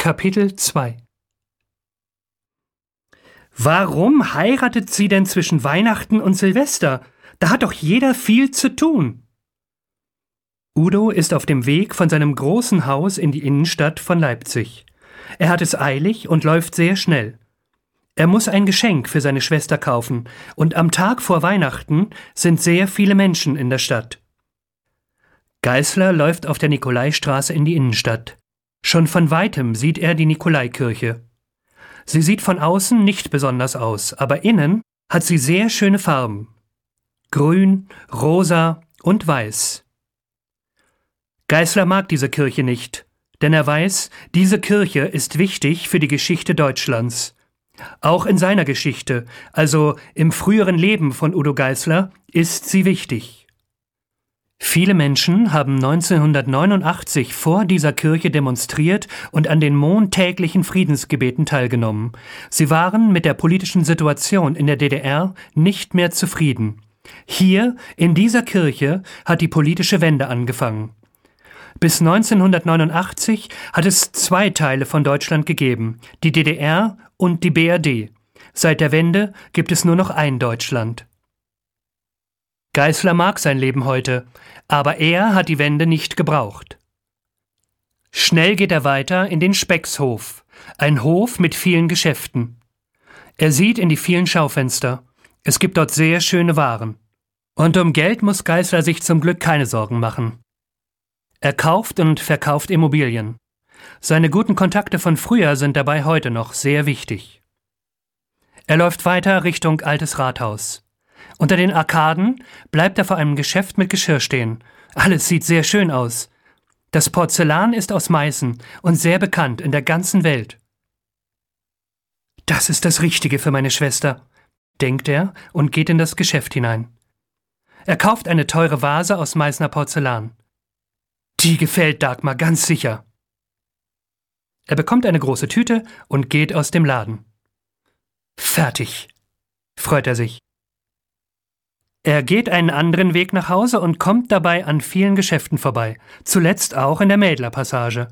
Kapitel 2 Warum heiratet sie denn zwischen Weihnachten und Silvester? Da hat doch jeder viel zu tun. Udo ist auf dem Weg von seinem großen Haus in die Innenstadt von Leipzig. Er hat es eilig und läuft sehr schnell. Er muss ein Geschenk für seine Schwester kaufen, und am Tag vor Weihnachten sind sehr viele Menschen in der Stadt. Geißler läuft auf der Nikolaistraße in die Innenstadt. Schon von weitem sieht er die Nikolaikirche. Sie sieht von außen nicht besonders aus, aber innen hat sie sehr schöne Farben. Grün, rosa und weiß. Geißler mag diese Kirche nicht, denn er weiß, diese Kirche ist wichtig für die Geschichte Deutschlands. Auch in seiner Geschichte, also im früheren Leben von Udo Geißler, ist sie wichtig. Viele Menschen haben 1989 vor dieser Kirche demonstriert und an den montäglichen Friedensgebeten teilgenommen. Sie waren mit der politischen Situation in der DDR nicht mehr zufrieden. Hier, in dieser Kirche, hat die politische Wende angefangen. Bis 1989 hat es 2 Teile von Deutschland gegeben, die DDR und die BRD. Seit der Wende gibt es nur noch ein Deutschland. Geißler mag sein Leben heute, aber er hat die Wende nicht gebraucht. Schnell geht er weiter in den Speckshof, ein Hof mit vielen Geschäften. Er sieht in die vielen Schaufenster. Es gibt dort sehr schöne Waren. Und um Geld muss Geißler sich zum Glück keine Sorgen machen. Er kauft und verkauft Immobilien. Seine guten Kontakte von früher sind dabei heute noch sehr wichtig. Er läuft weiter Richtung Altes Rathaus. Unter den Arkaden bleibt er vor einem Geschäft mit Geschirr stehen. Alles sieht sehr schön aus. Das Porzellan ist aus Meißen und sehr bekannt in der ganzen Welt. Das ist das Richtige für meine Schwester, denkt er und geht in das Geschäft hinein. Er kauft eine teure Vase aus Meißner Porzellan. Die gefällt Dagmar ganz sicher. Er bekommt eine große Tüte und geht aus dem Laden. Fertig, freut er sich. Er geht einen anderen Weg nach Hause und kommt dabei an vielen Geschäften vorbei, zuletzt auch in der Mädler-Passage.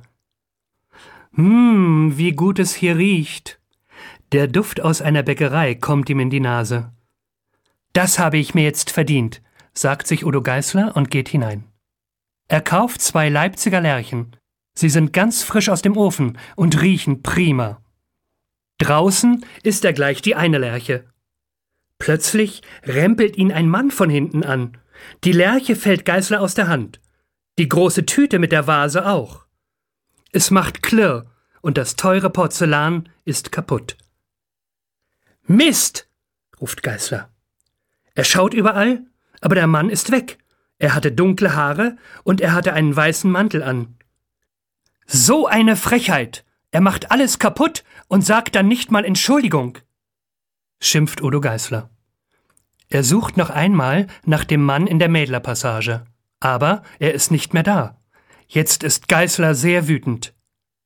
Wie gut es hier riecht. Der Duft aus einer Bäckerei kommt ihm in die Nase. Das habe ich mir jetzt verdient, sagt sich Udo Geißler und geht hinein. Er kauft 2 Leipziger Lerchen. Sie sind ganz frisch aus dem Ofen und riechen prima. Draußen isst er gleich die eine Lerche. Plötzlich rempelt ihn ein Mann von hinten an. Die Lerche fällt Geißler aus der Hand. Die große Tüte mit der Vase auch. Es macht Klirr und das teure Porzellan ist kaputt. Mist, ruft Geißler. Er schaut überall, aber der Mann ist weg. Er hatte dunkle Haare und er hatte einen weißen Mantel an. So eine Frechheit! Er macht alles kaputt und sagt dann nicht mal Entschuldigung, schimpft Udo Geißler. Er sucht noch einmal nach dem Mann in der Mädlerpassage, aber er ist nicht mehr da. Jetzt ist Geißler sehr wütend.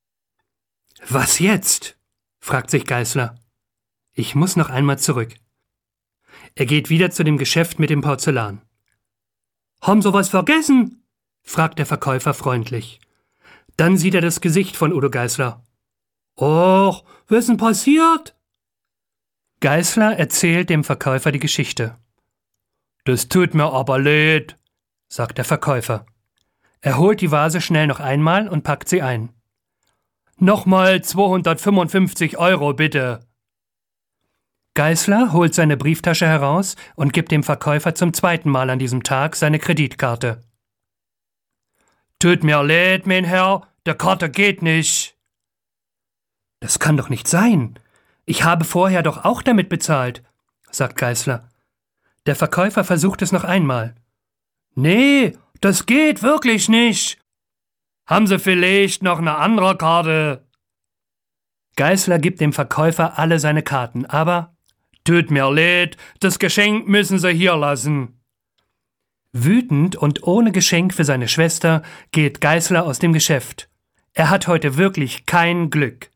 Was jetzt? Fragt sich Geißler. Ich muss noch einmal zurück. Er geht wieder zu dem Geschäft mit dem Porzellan. Haben Sie was vergessen? Fragt der Verkäufer freundlich. Dann sieht er das Gesicht von Udo Geißler. Och, was ist denn passiert? Geißler erzählt dem Verkäufer die Geschichte. Das tut mir aber leid, sagt der Verkäufer. Er holt die Vase schnell noch einmal und packt sie ein. Nochmal 255 € bitte. Geißler holt seine Brieftasche heraus und gibt dem Verkäufer zum 2. Mal an diesem Tag seine Kreditkarte. Tut mir leid, mein Herr, der Karte geht nicht. Das kann doch nicht sein. Ich habe vorher doch auch damit bezahlt, sagt Geißler. Der Verkäufer versucht es noch einmal. Nee, das geht wirklich nicht. Haben Sie vielleicht noch eine andere Karte? Geißler gibt dem Verkäufer alle seine Karten, aber tut mir leid, das Geschenk müssen Sie hier lassen. Wütend und ohne Geschenk für seine Schwester geht Geißler aus dem Geschäft. Er hat heute wirklich kein Glück.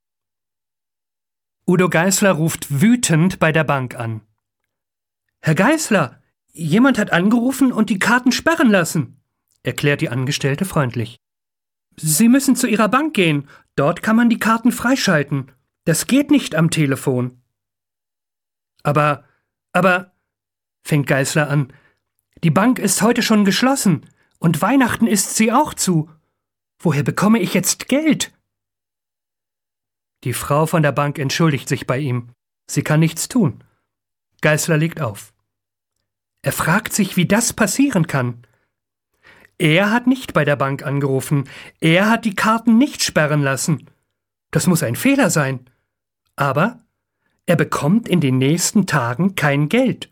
Udo Geißler ruft wütend bei der Bank an. Herr Geißler, jemand hat angerufen und die Karten sperren lassen, erklärt die Angestellte freundlich. Sie müssen zu Ihrer Bank gehen, Dort kann man die Karten freischalten. Das geht nicht am Telefon. Aber, fängt Geißler an, die Bank ist heute schon geschlossen und Weihnachten ist sie auch zu. Woher bekomme ich jetzt Geld? Die Frau von der Bank entschuldigt sich bei ihm. Sie kann nichts tun. Geißler legt auf. Er fragt sich, wie das passieren kann. Er hat nicht bei der Bank angerufen. Er hat die Karten nicht sperren lassen. Das muss ein Fehler sein. Aber er bekommt in den nächsten Tagen kein Geld.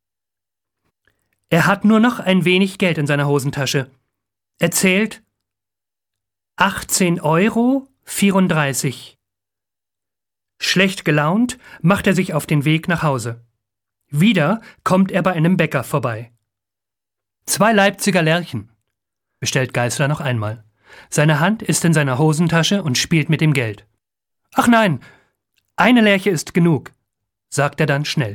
Er hat nur noch ein wenig Geld in seiner Hosentasche. Er zählt 18,34 €. Schlecht gelaunt macht er sich auf den Weg nach Hause. Wieder kommt er bei einem Bäcker vorbei. 2 Leipziger Lerchen, bestellt Geißler noch einmal. Seine Hand ist in seiner Hosentasche und spielt mit dem Geld. Ach nein, eine Lerche ist genug, sagt er dann schnell.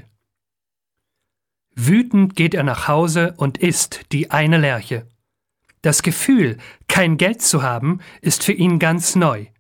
Wütend geht er nach Hause und isst die eine Lerche. Das Gefühl, kein Geld zu haben, ist für ihn ganz neu.